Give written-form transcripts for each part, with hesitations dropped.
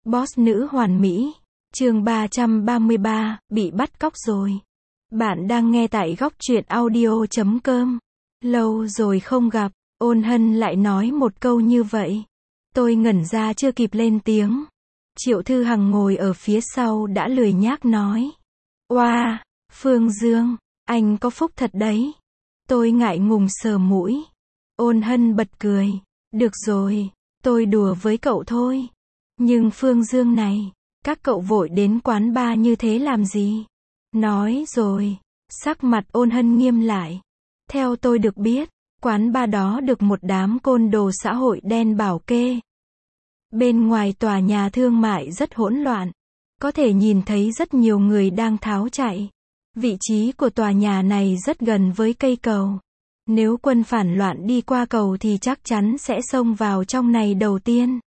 Boss nữ hoàn mỹ. Chương 333, bị bắt cóc rồi. Bạn đang nghe tại góc truyện audio.com. Lâu rồi không gặp, Ôn Hân lại nói một câu như vậy. Tôi ngẩn ra chưa kịp lên tiếng. Triệu Thư Hằng ngồi ở phía sau đã lười nhác nói. Oa, Phương Dương, anh có phúc thật đấy. Tôi ngại ngùng sờ mũi. Ôn Hân bật cười. Được rồi, tôi đùa với cậu thôi. Nhưng Phương Dương này, các cậu vội đến quán bar như thế làm gì? Nói rồi, sắc mặt Ôn Hân nghiêm lại. Theo tôi được biết, quán bar đó được một đám côn đồ xã hội đen bảo kê. Bên ngoài tòa nhà thương mại rất hỗn loạn. Có thể nhìn thấy rất nhiều người đang tháo chạy. Vị trí của tòa nhà này rất gần với cây cầu. Nếu quân phản loạn đi qua cầu thì chắc chắn sẽ xông vào trong này đầu tiên.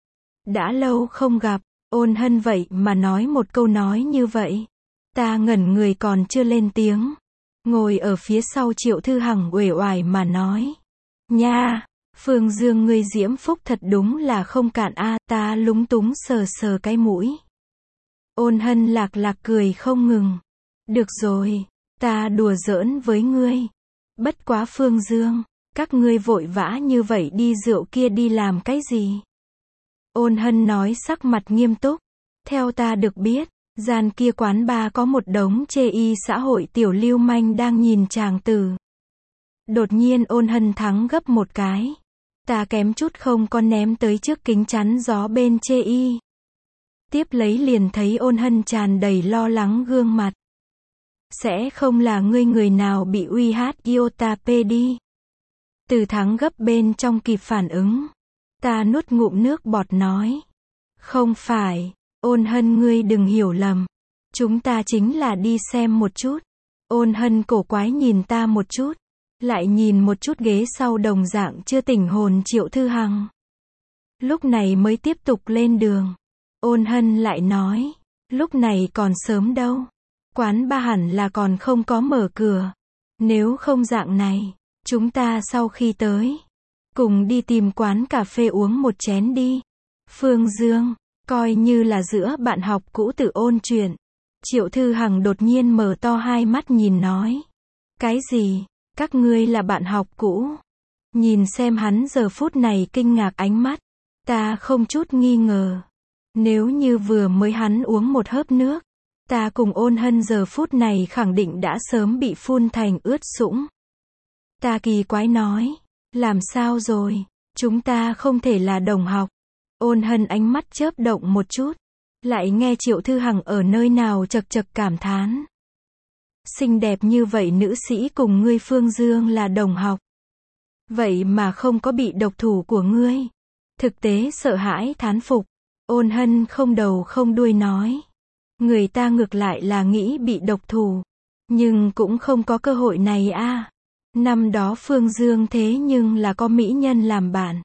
Đã lâu không gặp, Ôn Hân vậy mà nói một câu nói như vậy. Ta ngẩn người còn chưa lên tiếng. Ngồi ở phía sau Triệu Thư Hằng uể oải mà nói. Nha, Phương Dương ngươi diễm phúc thật đúng là không cạn a. Ta lúng túng sờ sờ cái mũi. Ôn Hân lạc lạc cười không ngừng. Được rồi, ta đùa giỡn với ngươi. Bất quá Phương Dương, các ngươi vội vã như vậy đi rượu kia đi làm cái gì? Ôn Hân nói sắc mặt nghiêm túc. Theo ta được biết, gian kia quán bar có một đống chê y xã hội tiểu lưu manh đang nhìn chàng tử. Đột nhiên Ôn Hân thắng gấp một cái. Ta kém chút không có ném tới trước kính chắn gió bên chê y. Tiếp lấy liền thấy Ôn Hân tràn đầy lo lắng gương mặt. Sẽ không là ngươi người nào bị uy hát iota p đi. Từ thắng gấp bên trong kịp phản ứng. Ta nuốt ngụm nước bọt nói. Không phải, Ôn Hân ngươi đừng hiểu lầm. Chúng ta chính là đi xem một chút. Ôn Hân cổ quái nhìn ta một chút. Lại nhìn một chút ghế sau đồng dạng chưa tỉnh hồn Triệu Thư Hằng. Lúc này mới tiếp tục lên đường. Ôn Hân lại nói. Lúc này còn sớm đâu. Quán bar hẳn là còn không có mở cửa. Nếu không dạng này, chúng ta sau khi tới, cùng đi tìm quán cà phê uống một chén đi. Phương Dương, coi như là giữa bạn học cũ tự ôn chuyện. Triệu Thư Hằng đột nhiên mở to hai mắt nhìn nói. Cái gì? Các ngươi là bạn học cũ? Nhìn xem hắn giờ phút này kinh ngạc ánh mắt. Ta không chút nghi ngờ. Nếu như vừa mới hắn uống một hớp nước, ta cùng Ôn Hân giờ phút này khẳng định đã sớm bị phun thành ướt sũng. Ta kỳ quái nói. Làm sao rồi? Chúng ta không thể là đồng học. Ôn Hân ánh mắt chớp động một chút. Lại nghe Triệu Thư Hằng ở nơi nào chật chật cảm thán. Xinh đẹp như vậy nữ sĩ cùng ngươi Phương Dương là đồng học. Vậy mà không có bị độc thủ của ngươi. Thực tế sợ hãi thán phục. Ôn Hân không đầu không đuôi nói. Người ta ngược lại là nghĩ bị độc thủ. Nhưng cũng không có cơ hội này a. Năm đó Phương Dương thế nhưng là có mỹ nhân làm bạn.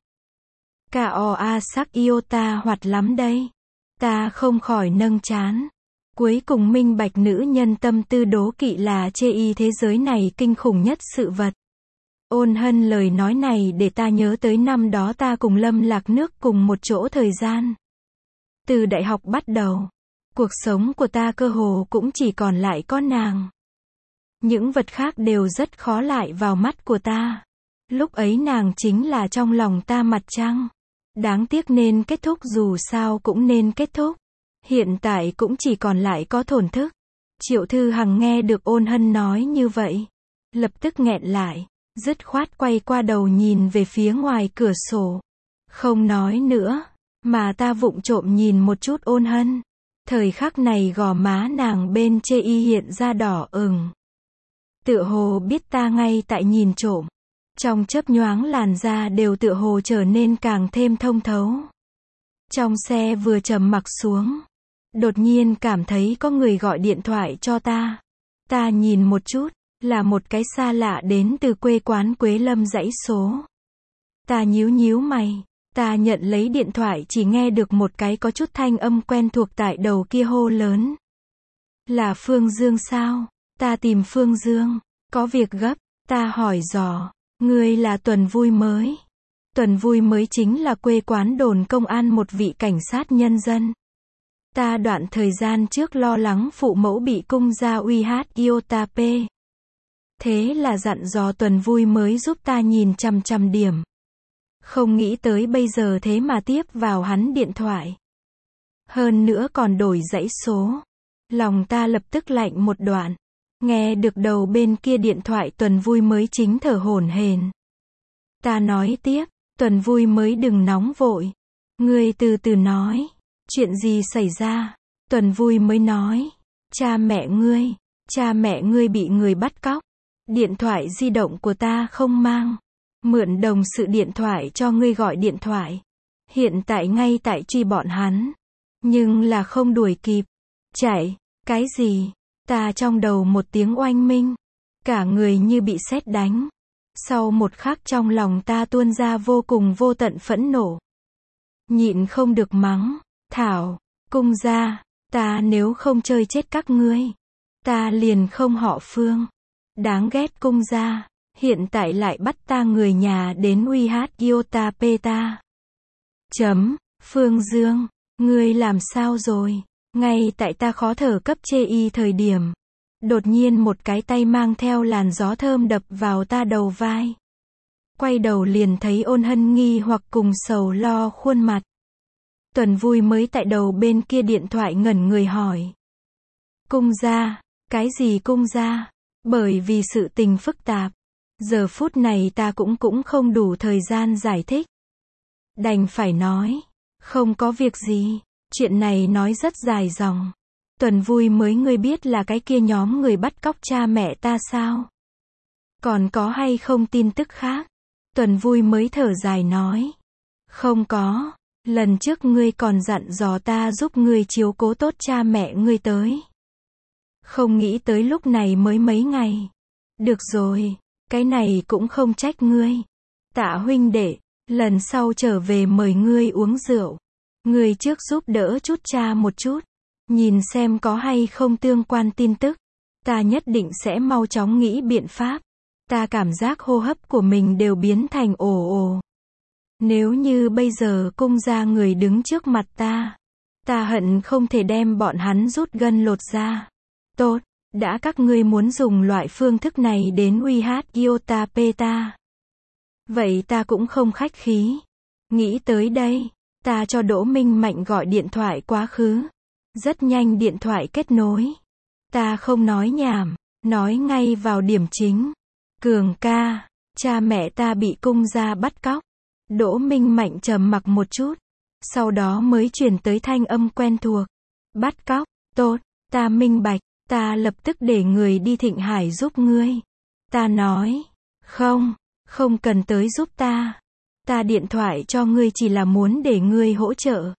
K.O.A sắc iota hoạt lắm đây. Ta không khỏi nâng trán. Cuối cùng minh bạch nữ nhân tâm tư đố kỵ là chê y thế giới này kinh khủng nhất sự vật. Ôn Hân lời nói này để ta nhớ tới năm đó ta cùng Lâm Lạc Nước cùng một chỗ thời gian. Từ đại học bắt đầu, cuộc sống của ta cơ hồ cũng chỉ còn lại có nàng. Những vật khác đều rất khó lại vào mắt của ta. Lúc ấy nàng chính là trong lòng ta mặt trăng. Đáng tiếc nên kết thúc dù sao cũng nên kết thúc. Hiện tại cũng chỉ còn lại có thổn thức. Triệu Thư Hằng nghe được Ôn Hân nói như vậy. Lập tức nghẹn lại. Dứt khoát quay qua đầu nhìn về phía ngoài cửa sổ. Không nói nữa. Mà ta vụng trộm nhìn một chút Ôn Hân. Thời khắc này gò má nàng bên chê y hiện ra đỏ ửng. Tựa hồ biết ta ngay tại nhìn trộm. Trong chớp nhoáng làn da đều tựa hồ trở nên càng thêm thông thấu. Trong xe vừa trầm mặc xuống. Đột nhiên cảm thấy có người gọi điện thoại cho ta. Ta nhìn một chút, là một cái xa lạ đến từ quê quán Quế Lâm dãy số. Ta nhíu nhíu mày. Ta nhận lấy điện thoại chỉ nghe được một cái có chút thanh âm quen thuộc tại đầu kia hô lớn. Là Phương Dương sao? Ta tìm Phương Dương. Có việc gấp. Ta hỏi dò. Ngươi là Tuần Vui Mới. Tuần Vui Mới chính là quê quán đồn công an một vị cảnh sát nhân dân. Ta đoạn thời gian trước lo lắng phụ mẫu bị cung gia uy hát Iotape. Thế là dặn dò Tuần Vui mới giúp ta nhìn chằm chằm điểm. Không nghĩ tới bây giờ thế mà tiếp vào hắn điện thoại. Hơn nữa còn đổi dãy số. Lòng ta lập tức lạnh một đoạn. Nghe được đầu bên kia điện thoại Tuần Vui mới chính thở hổn hển. Ta nói tiếp, Tuần Vui mới đừng nóng vội. Ngươi từ từ nói. Chuyện gì xảy ra? Tuần Vui mới nói. Cha mẹ ngươi bị người bắt cóc. Điện thoại di động của ta không mang. Mượn đồng sự điện thoại cho ngươi gọi điện thoại. Hiện tại ngay tại truy bọn hắn. Nhưng là không đuổi kịp. Chạy, cái gì? Ta trong đầu một tiếng oanh minh. Cả người như bị sét đánh. Sau một khắc trong lòng ta tuôn ra vô cùng vô tận phẫn nộ. Nhịn không được mắng. Thảo, cung gia, ta nếu không chơi chết các ngươi. Ta liền không họ Phương. Đáng ghét cung gia. Hiện tại lại bắt ta người nhà đến uy hát Iotape ta. Phương Dương, ngươi làm sao rồi? Ngay tại ta khó thở cấp chê y thời điểm. Đột nhiên một cái tay mang theo làn gió thơm đập vào ta đầu vai. Quay đầu liền thấy Ôn Hân nghi hoặc cùng sầu lo khuôn mặt. Tuần Vui mới tại đầu bên kia điện thoại ngẩn người hỏi. Cung gia, cái gì cung gia? Bởi vì sự tình phức tạp. Giờ phút này ta cũng không đủ thời gian giải thích. Đành phải nói. Không có việc gì. Chuyện này nói rất dài dòng. Tuần Vui mới ngươi biết là cái kia nhóm người bắt cóc cha mẹ ta sao? Còn có hay không tin tức khác? Tuần Vui mới thở dài nói. Không có. Lần trước ngươi còn dặn dò ta giúp ngươi chiếu cố tốt cha mẹ ngươi tới. Không nghĩ tới lúc này mới mấy ngày. Được rồi. Cái này cũng không trách ngươi. Tạ huynh đệ. Lần sau trở về mời ngươi uống rượu. Ngươi trước giúp đỡ chút cha một chút. Nhìn xem có hay không tương quan tin tức. Ta nhất định sẽ mau chóng nghĩ biện pháp. Ta cảm giác hô hấp của mình đều biến thành ồ ồ. Nếu như bây giờ cung gia người đứng trước mặt ta hận không thể đem bọn hắn rút gân lột ra. Tốt, đã các ngươi muốn dùng loại phương thức này đến uy hát Iotape ta. Vậy ta cũng không khách khí. Nghĩ tới đây, ta cho Đỗ Minh Mạnh gọi điện thoại quá khứ. Rất nhanh điện thoại kết nối. Ta không nói nhảm, nói ngay vào điểm chính. Cường ca, cha mẹ ta bị cung gia bắt cóc. Đỗ Minh Mạnh trầm mặc một chút. Sau đó mới chuyển tới thanh âm quen thuộc. Bắt cóc, tốt, ta minh bạch. Ta lập tức để người đi Thịnh Hải giúp ngươi. Ta nói, không cần tới giúp ta. Ta điện thoại cho ngươi chỉ là muốn để ngươi hỗ trợ.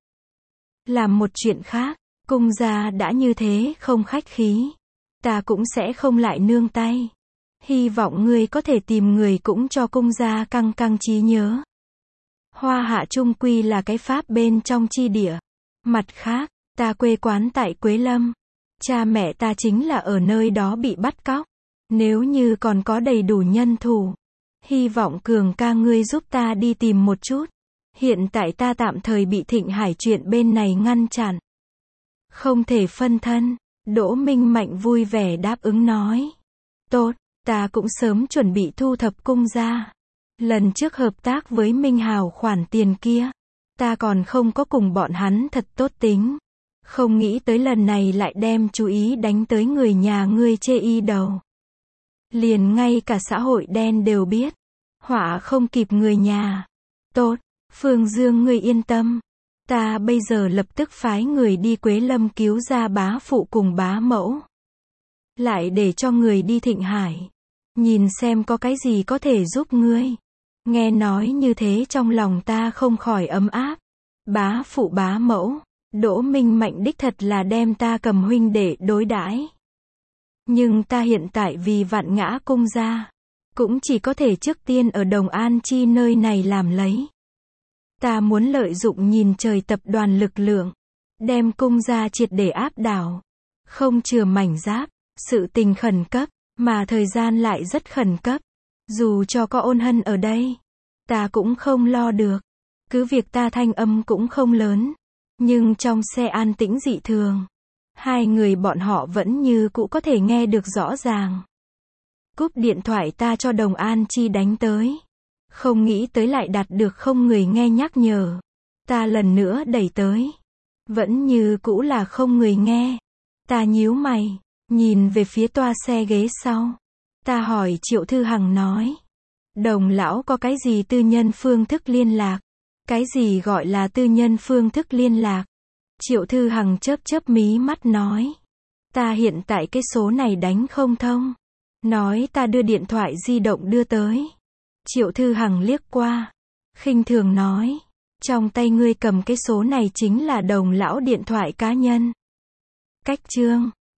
Làm một chuyện khác, cung gia đã như thế không khách khí. Ta cũng sẽ không lại nương tay. Hy vọng ngươi có thể tìm người cũng cho cung gia căng căng trí nhớ. Hoa Hạ chung quy là cái pháp bên trong chi địa. Mặt khác, ta quê quán tại Quế Lâm. Cha mẹ ta chính là ở nơi đó bị bắt cóc. Nếu như còn có đầy đủ nhân thủ, hy vọng Cường ca ngươi giúp ta đi tìm một chút. Hiện tại ta tạm thời bị Thịnh Hải chuyện bên này ngăn chặn. Không thể phân thân. Đỗ Minh Mạnh vui vẻ đáp ứng nói. Tốt, ta cũng sớm chuẩn bị thu thập cung gia. Lần trước hợp tác với Minh Hào khoản tiền kia, ta còn không có cùng bọn hắn thật tốt tính. Không nghĩ tới lần này lại đem chú ý đánh tới người nhà ngươi chê y đầu. Liền ngay cả xã hội đen đều biết. Họa không kịp người nhà. Tốt, Phương Dương ngươi yên tâm. Ta bây giờ lập tức phái người đi Quế Lâm cứu ra bá phụ cùng bá mẫu. Lại để cho người đi Thịnh Hải. Nhìn xem có cái gì có thể giúp ngươi. Nghe nói như thế trong lòng ta không khỏi ấm áp. Bá phụ bá mẫu. Đỗ Minh Mạnh đích thật là đem ta cầm huynh để đối đãi. Nhưng ta hiện tại vì vạn ngã cung gia, cũng chỉ có thể trước tiên ở Đồng An Chi nơi này làm lấy. Ta muốn lợi dụng nhìn trời tập đoàn lực lượng, đem cung gia triệt để áp đảo. Không chừa mảnh giáp, sự tình khẩn cấp, mà thời gian lại rất khẩn cấp. Dù cho có Ôn Hân ở đây, ta cũng không lo được. Cứ việc ta thanh âm cũng không lớn, Nhưng trong xe an tĩnh dị thường. Hai người bọn họ vẫn như cũ có thể nghe được rõ ràng. Cúp điện thoại ta cho Đồng An Chi đánh tới. Không nghĩ tới lại đặt được không người nghe nhắc nhở. Ta lần nữa đẩy tới. Vẫn như cũ là không người nghe. Ta nhíu mày, nhìn về phía toa xe ghế sau. Ta hỏi Triệu Thư Hằng nói. Đồng lão có cái gì tư nhân phương thức liên lạc? Cái gì gọi là tư nhân phương thức liên lạc? Triệu Thư Hằng chớp chớp mí mắt nói. Ta hiện tại cái số này đánh không thông. Nói ta đưa điện thoại di động đưa tới. Triệu Thư Hằng liếc qua. Khinh thường nói. Trong tay ngươi cầm cái số này chính là Đồng lão điện thoại cá nhân. Cách chương